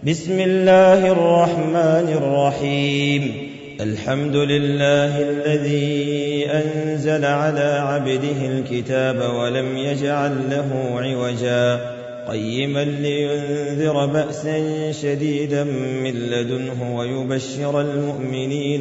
بسم الله الرحمن الرحيم. الحمد لله الذي أنزل على عبده الكتاب ولم يجعل له عوجا قيما لينذر بأسا شديدا من لدنه ويبشر المؤمنين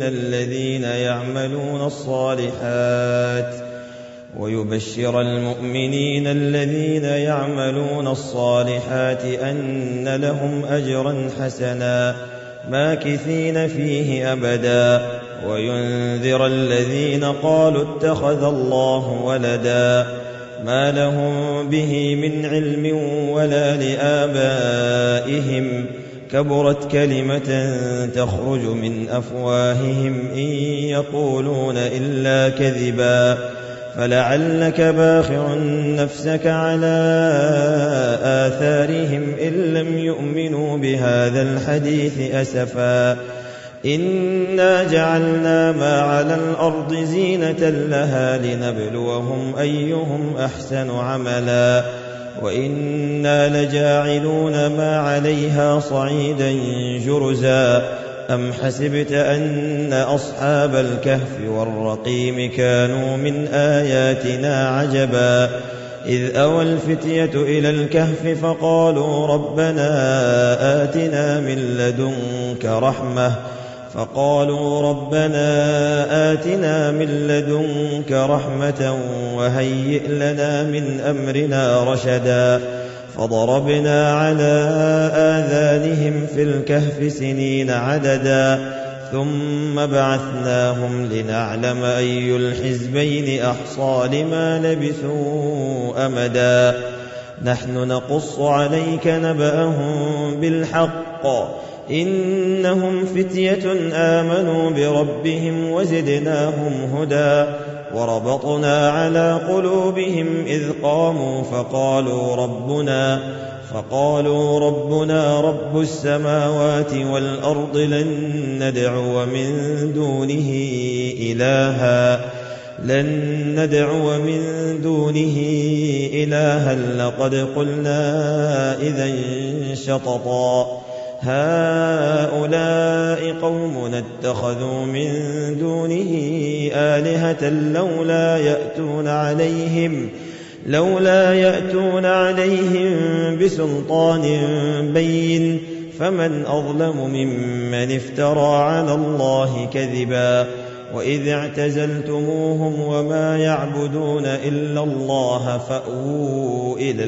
الذين يعملون الصالحات أن لهم أجرا حسنا ماكثين فيه أبدا وينذر الذين قالوا اتخذ الله ولدا ما لهم به من علم ولا لآبائهم كبرت كلمة تخرج من أفواههم إن يقولون إلا كذبا فلعلك باخع نفسك على آثارهم إن لم يؤمنوا بهذا الحديث أسفا إنا جعلنا ما على الأرض زينة لها لنبلوهم أيهم أحسن عملا وإنا لجاعلون ما عليها صعيدا جرزا أم حسبت أن أصحاب الكهف والرقيم كانوا من آياتنا عجبا إذ أوى الفتية إلى الكهف فقالوا ربنا آتنا من لدنك رحمة وهيئ لنا من أمرنا رشدا فضربنا على آذانهم في الكهف سنين عددا ثم بعثناهم لنعلم أي الحزبين أحصى لما لبثوا أمدا نحن نقص عليك نبأهم بالحق إنهم فتية آمنوا بربهم وزدناهم هدى وربطنا على قلوبهم إذ قاموا فقالوا ربنا رب السماوات والأرض لن ندعو من دونه إلها لقد قلنا إذا شططا هؤلاء قومنا اتخذوا من دونه آلهة لولا يأتون عليهم بسلطان بين فمن أظلم ممن افترى على الله كذبا وإذ اعتزلتموهم وما يعبدون إلا الله فأووا إلى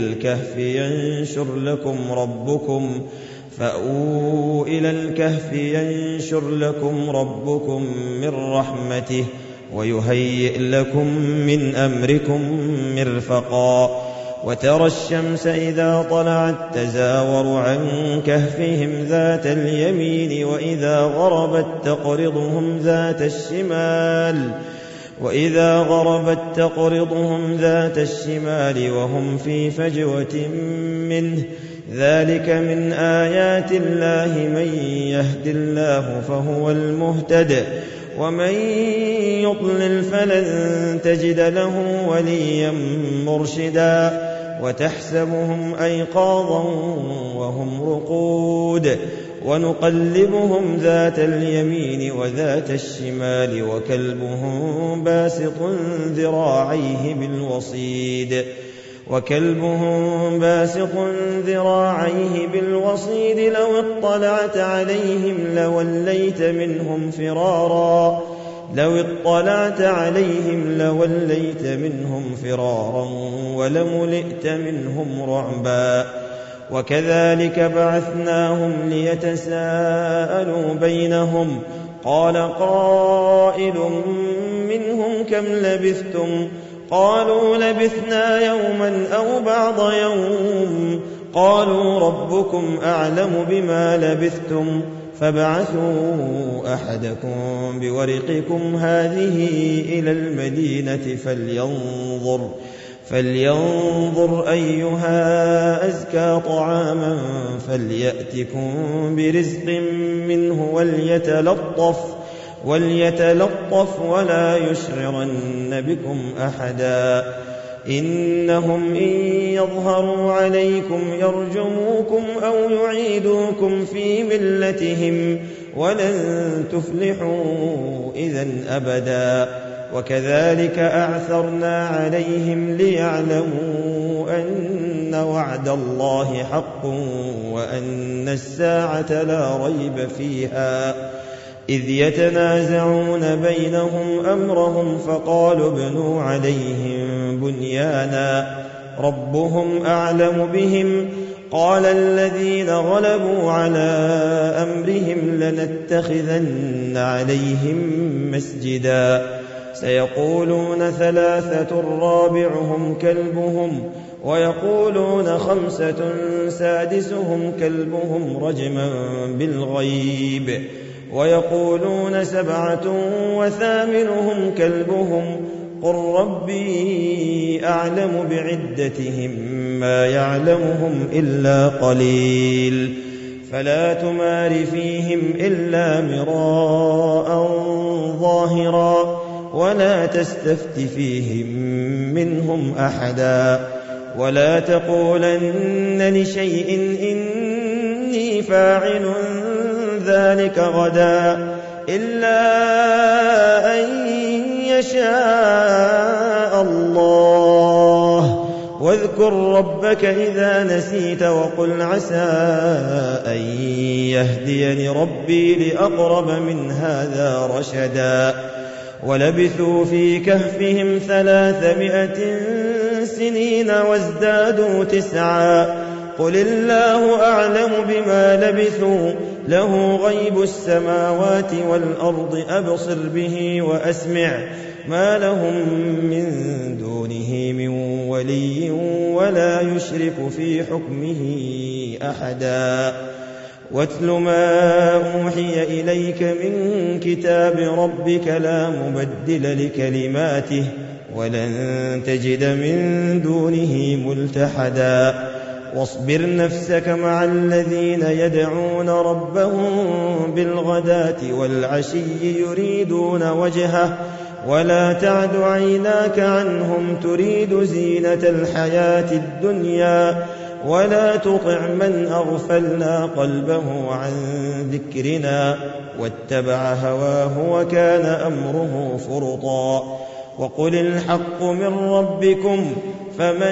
الكهف ينشر لكم ربكم من رحمته ويهيئ لكم من أمركم مرفقا وترى الشمس إذا طلعت تزاور عن كهفهم ذات اليمين وإذا غربت تقرضهم ذات الشمال وهم في فجوة منه ذلك من آيات الله من يهد الله فهو المهتد ومن يضلل فلن تجد له وليا مرشدا وتحسبهم أيقاظا وهم رقود ونقلبهم ذات اليمين وذات الشمال وكلبهم باسط ذراعيه بالوصيد لو اطلعت عليهم لوليت منهم فرارا ولملئت منهم رعبا وكذلك بعثناهم ليتساءلوا بينهم قال قائل منهم كم لبثتم قالوا لبثنا يوما أو بعض يوم قالوا ربكم أعلم بما لبثتم فابعثوا أحدكم بورقكم هذه إلى المدينة فلينظر أيها أزكى طعاما فليأتكم برزق منه وليتلطف ولا يشعرن بكم أحدا إنهم إن يظهروا عليكم يرجموكم أو يعيدوكم في ملتهم ولن تفلحوا إذن أبدا وكذلك أعثرنا عليهم ليعلموا أن وعد الله حق وأن الساعة لا ريب فيها إذ يتنازعون بينهم أمرهم فقالوا ابنوا عليهم بنيانا ربهم أعلم بهم قال الذين غلبوا على أمرهم لنتخذن عليهم مسجدا سيقولون 3 رابعهم كلبهم ويقولون 5 سادسهم كلبهم رجما بالغيب ويقولون 7 وثامنهم كلبهم قل ربي أعلم بعدتهم ما يعلمهم إلا قليل فلا تمار فيهم إلا مراء ظاهرا ولا تستفت فيهم منهم أحدا ولا تقولن لشيء إني فاعل ذلك غدا إلا أن يشاء الله واذكر ربك إذا نسيت وقل عسى أن يهديني ربي لأقرب من هذا رشدا ولبثوا في كهفهم 300 سنين وازدادوا 9 قل الله أعلم بما لبثوا له غيب السماوات والأرض أبصر به وأسمع ما لهم من دونه من ولي ولا يشرك في حكمه أحدا واتل ما أوحي إليك من كتاب ربك لا مبدل لكلماته ولن تجد من دونه ملتحدا واصبر نفسك مع الذين يدعون ربهم بالغداة والعشي يريدون وجهه ولا تعد عيناك عنهم تريد زينة الحياة الدنيا ولا تطع من أغفلنا قلبه عن ذكرنا واتبع هواه وكان أمره فرطا وقل الحق من ربكم فمن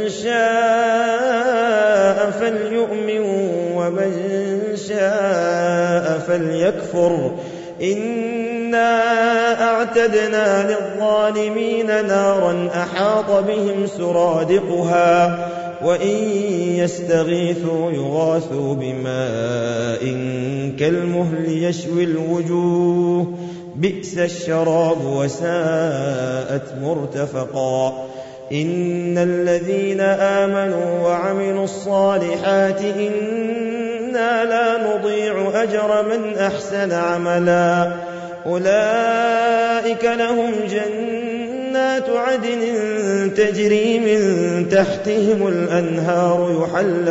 شاء فليؤمن ومن شاء فليكفر إنا أعتدنا للظالمين نارا أحاط بهم سرادقها وإن يستغيثوا يغاثوا بماء كالمهل يشوي الوجوه بئس الشراب وساءت مرتفقا إن الذين آمنوا وعملوا الصالحات إنا لا نضيع أجر من أحسن عملا أولئك لهم جنات عدن تجري من تحتهم الأنهار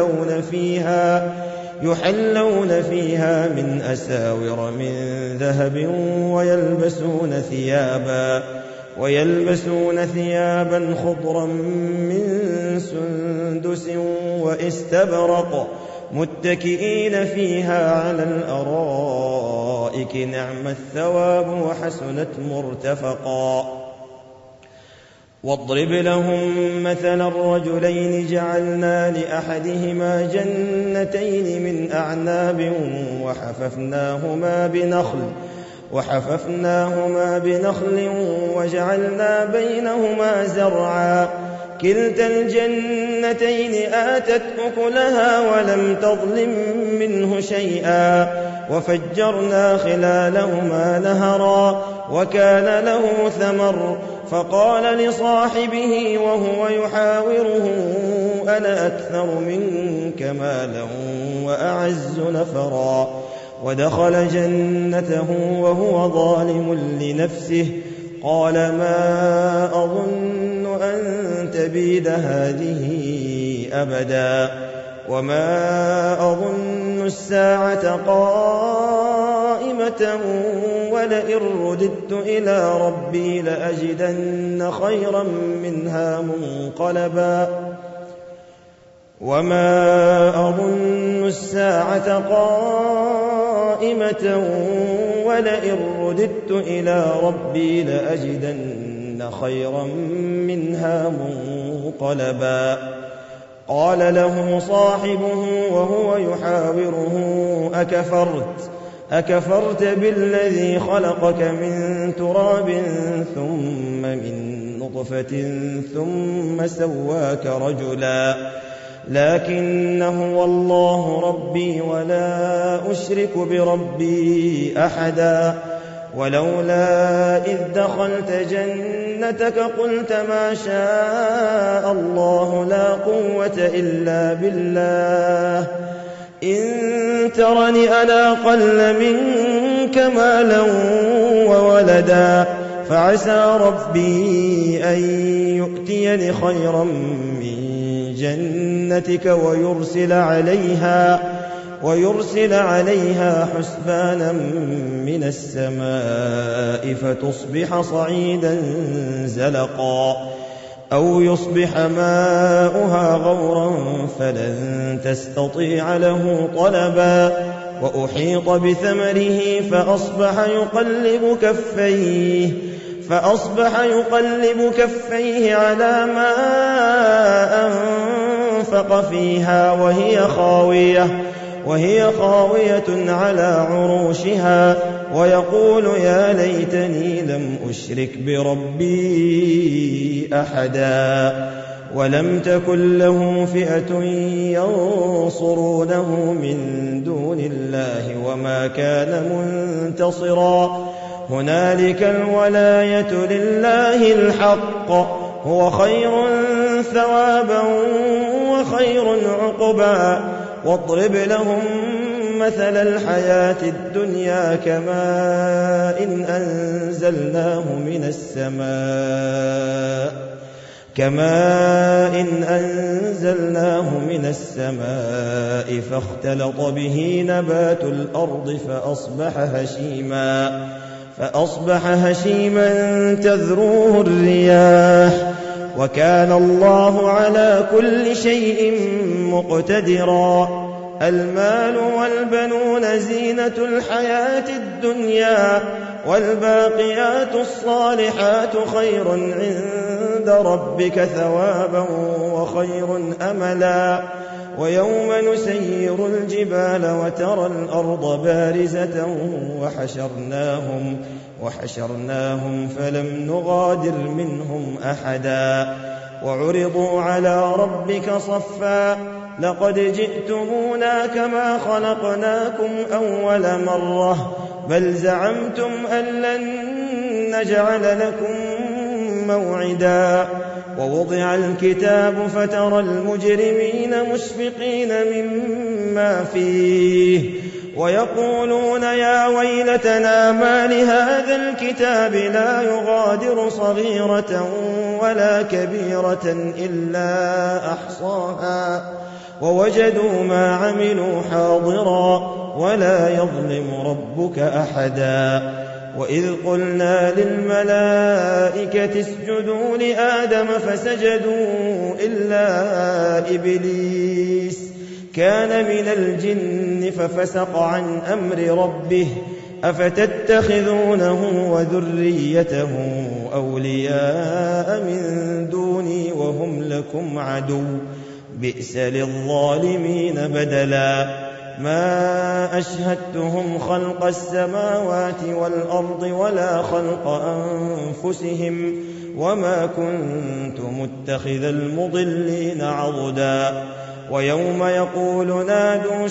يحلون فيها من أساور من ذهب ويلبسون ثيابا خضرا من سندس واستبرق متكئين فيها على الأرائك نعم الثواب وحسنت مرتفقا واضرب لهم مثلا الرجلين جعلنا لأحدهما جنتين من أعناب وحففناهما بنخل وجعلنا بينهما زرعا كلتا الجنتين آتت أكلها ولم تظلم منه شيئا وفجرنا خلالهما نهرا وكان له ثمر فقال لصاحبه وهو يحاوره أنا أكثر منك مالا وأعز نفرا ودخل جنته وهو ظالم لنفسه قال ما أظن أن تبيد هذه أبدا وما أظن الساعة قائمة قائمة ولئن رددت إلى ربي لأجدن خيرا منها منقلبا وما أظن الساعة قائمة ولئن رددت إلى ربي لأجدن خيرا منها منقلبا قال له صاحبه وهو يحاوره أكفرت بالذي خلقك من تراب ثم من نطفة ثم سواك رجلا لكن هو الله ربي ولا أشرك بربي أحدا ولولا إذ دخلت جنتك قلت ما شاء الله لا قوة إلا بالله إن ترني أنا أقل منك مالا وولدا فعسى ربي أن يؤتيني خيرا من جنتك ويرسل عليها حسبانا من السماء فتصبح صعيدا زلقا أو يصبح ماؤها غورا فلن تستطيع له طلبا وأحيط بثمره فأصبح يقلب كفيه على ما أنفق فيها وهي خاوية على عروشها ويقول يا ليتني لم أشرك بربي أحدا ولم تكن له فئة ينصرونه من دون الله وما كان منتصرا هنالك الولاية لله الحق هو خير ثوابا وخير عقبا واضرب لهم مثل الحياة الدنيا كماء أنزلناه من السماء فاختلط به نبات الأرض فأصبح هشيما تذروه الرياح وكان الله على كل شيء مقتدرا المال والبنون زينة الحياة الدنيا والباقيات الصالحات خير عند ربك ثوابا وخير أملا ويوم نسير الجبال وترى الأرض بارزة وحشرناهم فلم نغادر منهم أحدا وعرضوا على ربك صفا لقد جئتمونا كما خلقناكم أول مرة بل زعمتم أن لن نجعل لكم موعدا ووضع الكتاب فترى المجرمين مشفقين مما فيه ويقولون يا ويلتنا ما لهذا الكتاب لا يغادر صغيرة ولا كبيرة إلا أحصاها ووجدوا ما عملوا حاضرا ولا يظلم ربك أحدا وإذ قلنا للملائكة اسجدوا لآدم فسجدوا إلا إبليس كان من الجن ففسق عن أمر ربه أفتتخذونه وذريته أولياء من دوني وهم لكم عدو بئس للظالمين بدلا ما أشهدتهم خلق السماوات والأرض ولا خلق أنفسهم وما كنت متخذ المضلين عضدا ويوم يقول نادوا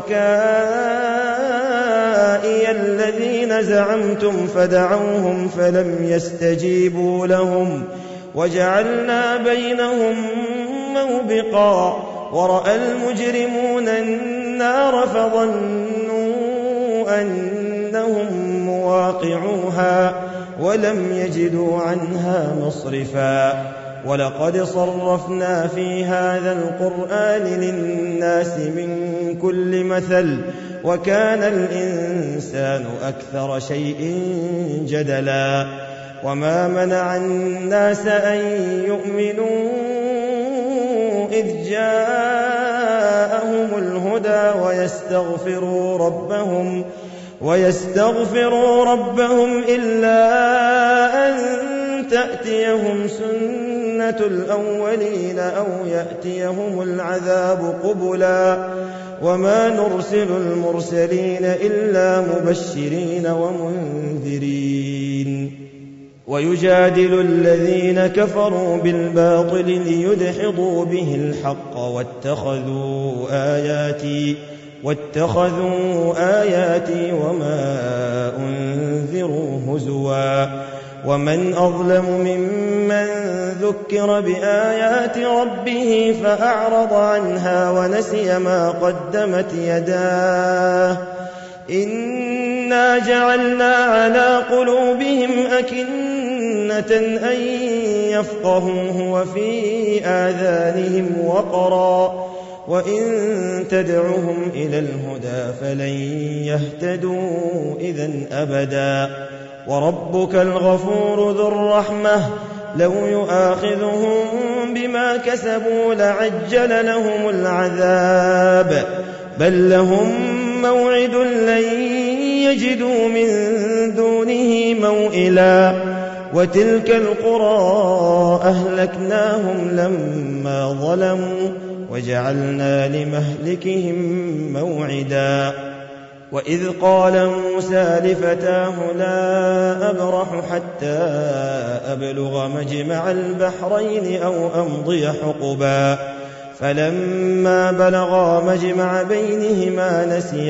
شركائي الذين زعمتم فدعوهم فلم يستجيبوا لهم وجعلنا بينهم موبقا ورأى المجرمون النار فظنوا أنهم مواقعوها ولم يجدوا عنها مصرفا ولقد صرفنا في هذا القرآن للناس من كل مثل وكان الإنسان أكثر شيء جدلا وما منع الناس أن يؤمنوا إذ جاءهم الهدى ويستغفروا ربهم إلا أن تأتيهم سنة الأولين أو يأتيهم العذاب قبلا وما نرسل المرسلين إلا مبشرين ومنذرين ويجادل الذين كفروا بالباطل ليدحضوا به الحق واتخذوا آياتي وما أنذروا هزوا ومن أظلم ممن ذكر بآيات ربه فأعرض عنها ونسي ما قدمت يداه إنا جعلنا على قلوبهم أكنة أن يفقهوه وفي آذانهم وقرا وإن تدعهم إلى الهدى فلن يهتدوا إذن أبدا وربك الغفور ذو الرحمة لو يؤاخذهم بما كسبوا لعجل لهم العذاب بل لهم موعد لن يجدوا من دونه موئلا وتلك القرى أهلكناهم لما ظلموا وجعلنا لمهلكهم موعدا وإذ قال موسى لفتاه لا أبرح حتى أبلغ مجمع البحرين أو أمضي حقبا فلما بلغا مجمع بينهما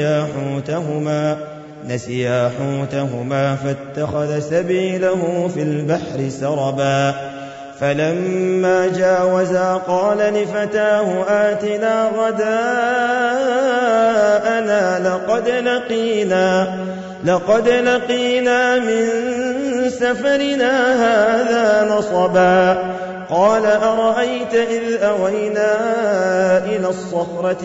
نسيا حوتهما فاتخذ سبيله في البحر سربا فلما جاوزا قال لفتاه آتنا غداءنا لقد لقينا من سفرنا هذا نصبا قال أرأيت إذ أوينا إلى الصخرة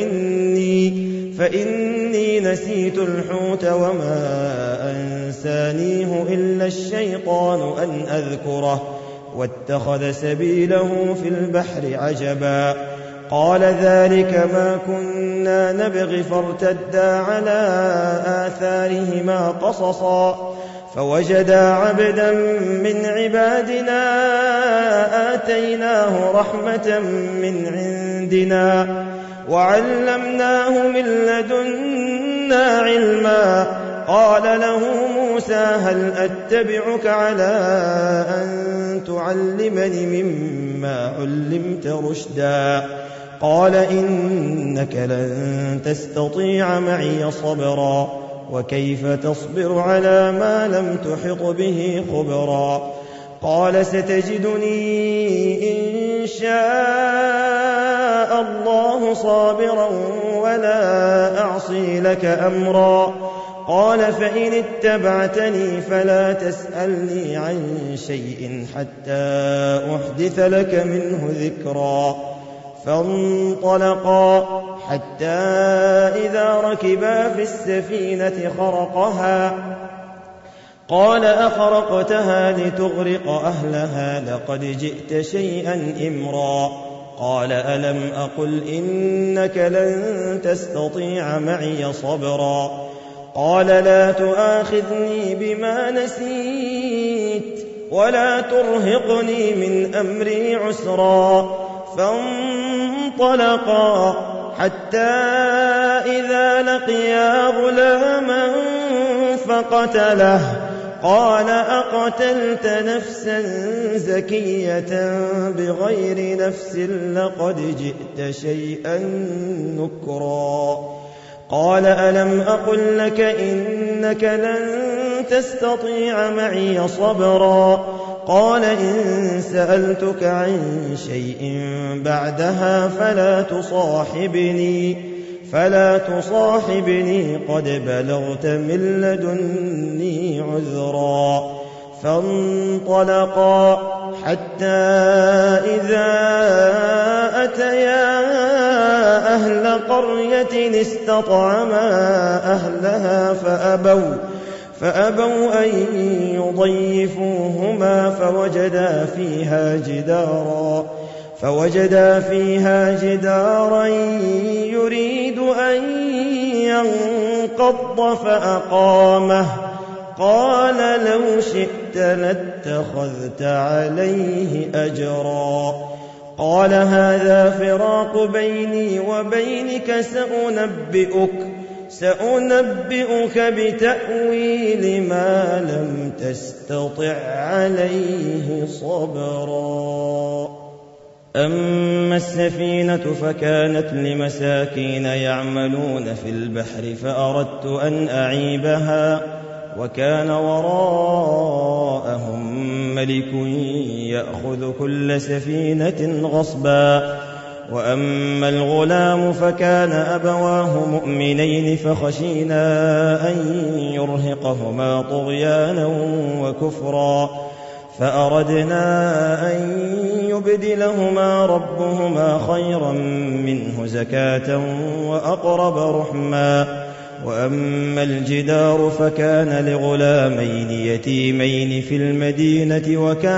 فإني نسيت الحوت وما أنسانيه إلا الشيطان أن أذكره واتخذ سبيله في البحر عجبا قال ذلك ما كنا نبغي فارتدا على آثارهما قصصا فوجدا عبدا من عبادنا آتيناه رحمة من عندنا وعلمناه من لدنا علما قال له موسى هل أتبعك على أن تعلمني مما علمت رشدا قال إنك لن تستطيع معي صبرا وكيف تصبر على ما لم تحط به خبرا قال ستجدني إن شاء الله صابرا ولا أعصي لك أمرا قال فإن اتبعتني فلا تسألني عن شيء حتى أحدث لك منه ذكرا فانطلقا حتى إذا ركبا في السفينة خرقها قال أخرقتها لتغرق أهلها لقد جئت شيئا إمرا قال ألم أقل إنك لن تستطيع معي صبرا قال لا تؤاخذني بما نسيت ولا ترهقني من أمري عسرا فانطلقا حتى إذا لقيا غلاما فقتله قال أقتلت نفسا زكية بغير نفس لقد جئت شيئا نكرا قال ألم أقل لك إنك لن تستطيع معي صبرا قال إن سألتك عن شيء بعدها فلا تصاحبني قد بلغت من لدني عذرا فانطلقا حتى إذا أتيا أهل قرية استطعما أهلها فأبوا أن يضيفوهما فوجدا فيها جدارا يريد أن ينقض فأقامه. قال لو شئت لاتخذت عليه أجرا. قال هذا فراق بيني وبينك، سأنبئك بتأويل ما لم تستطع عليه صبرا. أما السفينة فكانت لمساكين يعملون في البحر فأردت أن أعيبها، وكان وراءهم ملك يأخذ كل سفينة غصبا. وأما الغلام فكان أبواه مؤمنين فخشينا أن يرهقهما طغيانا وكفرا، فأردنا أن يبدلهما ربهما خيرا منه زكاة وأقرب رحما. وأما الجدار فكان لغلامين يتيمين في المدينة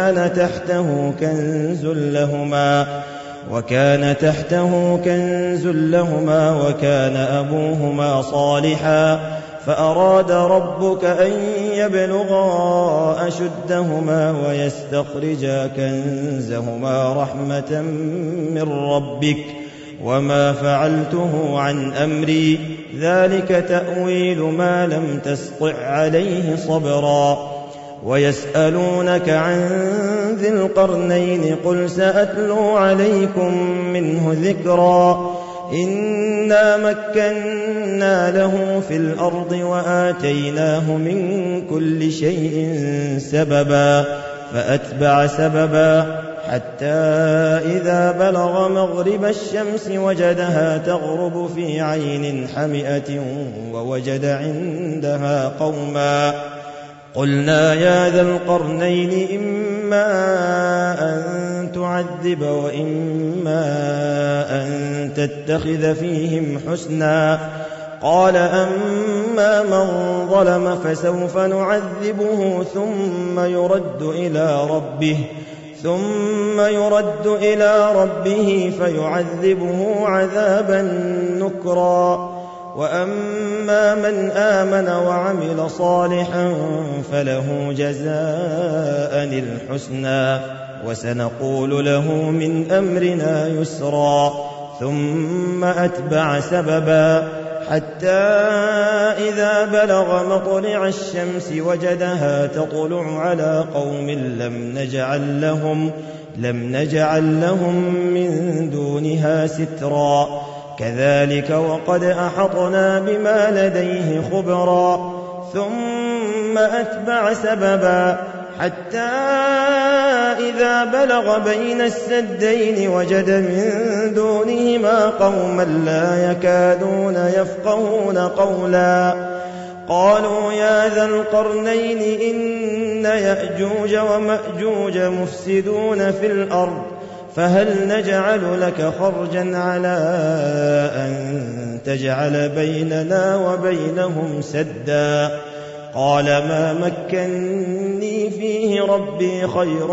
وكان تحته كنز لهما وكان أبوهما صالحا، فأراد ربك أن يبلغا أشدهما ويستخرجا كنزهما رحمة من ربك، وما فعلته عن أمري، ذلك تأويل ما لم تسطع عليه صبرا. ويسألونك عن ذي القرنين قل سأتلو عليكم منه ذكرا. إنا مكنا له في الأرض وآتيناه من كل شيء سببا، فأتبع سببا حتى إذا بلغ مغرب الشمس وجدها تغرب في عين حمئة ووجد عندها قوما. قلنا يا ذا القرنين إما أن تعذب وإما أن تتخذ فيهم حسنا. قال أما من ظلم فسوف نعذبه ثم يرد إلى ربه فيعذبه عذابا نكرا. وأما من آمن وعمل صالحا فله جزاء الحسنى وسنقول له من أمرنا يسرا. ثم أتبع سببا حتى إذا بلغ مطلع الشمس وجدها تطلع على قوم لم نجعل لهم من دونها سترا. كذلك وقد أحطنا بما لديه خبرا. ثم أتبع سببا حتى إذا بلغ بين السدين وجد من دونهما قوما لا يكادون يفقهون قولا. قالوا يا ذا القرنين إن يأجوج ومأجوج مفسدون في الأرض فهل نجعل لك خرجا على أن تجعل بيننا وبينهم سدا. قال ما مكني فيه ربي خير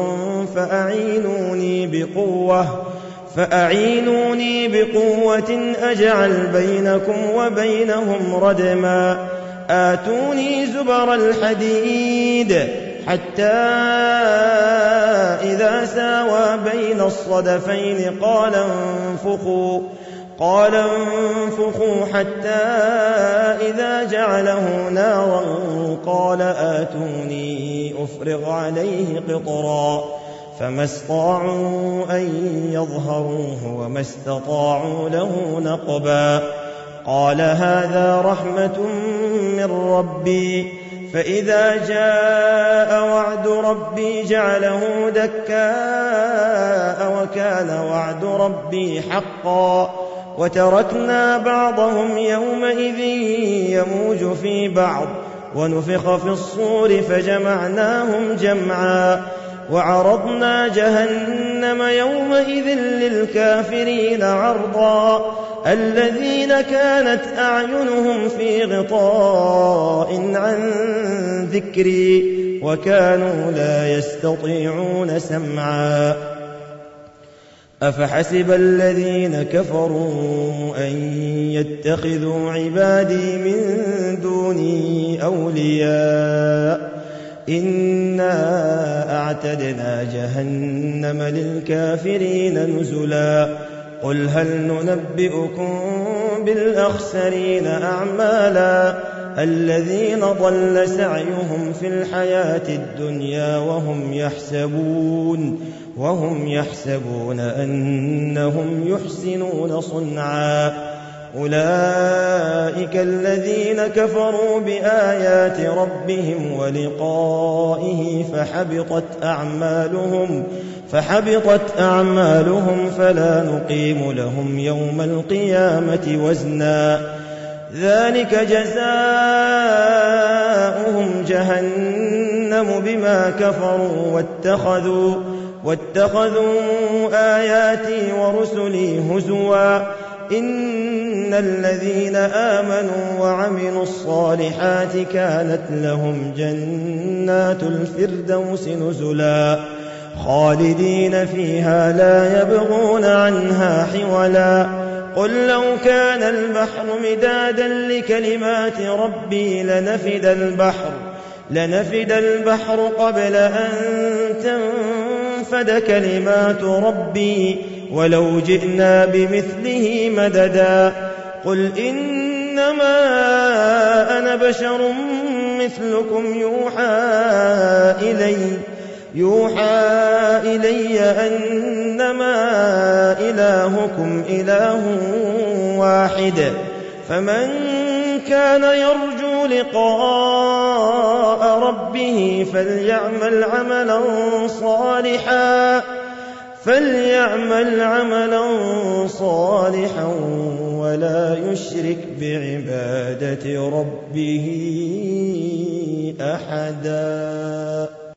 فأعينوني بقوة أجعل بينكم وبينهم ردما. آتوني زبر الحديد حتى إذا ساوى بين الصدفين قال انفخوا حتى إذا جعله نارا قال آتوني أفرغ عليه قطرا. فما استطاعوا أن يظهروه وما استطاعوا له نقبا. قال هذا رحمة من ربي فإذا جاء وعد ربي جعله دكاء وكان وعد ربي حقا. وتركنا بعضهم يومئذ يموج في بعض ونفخ في الصور فجمعناهم جمعا. وعرضنا جهنم يومئذ للكافرين عرضا الذين كانت أعينهم في غطاء عن ذكري وكانوا لا يستطيعون سمعا أفحسب الذين كفروا أن يتخذوا عبادي من دوني أولياء إنا أعتدنا جهنم للكافرين نزلا قل هل ننبئكم بالأخسرين أعمالا الذين ضل سعيهم في الحياة الدنيا وهم يحسبون أنهم يحسنون صنعا أولئك الذين كفروا بآيات ربهم ولقائه فحبطت أعمالهم فلا نقيم لهم يوم القيامة وزنا ذلك جزاؤهم جهنم بما كفروا واتخذوا آياتي ورسلي هزوا إن الذين آمنوا وعملوا الصالحات كانت لهم جنات الفردوس نزلا خالدين فيها لا يبغون عنها حولا قل لو كان البحر مدادا لكلمات ربي لنفد البحر قبل أن تنفد كلمات ربي ولو جئنا بمثله مددا قل إنما أنا بشر مثلكم يوحى إلي أنما إلهكم إله واحد فمن كان يرجو لقاء ربه فليعمل عملا صالحا ولا يشرك بعبادة ربه أحدا.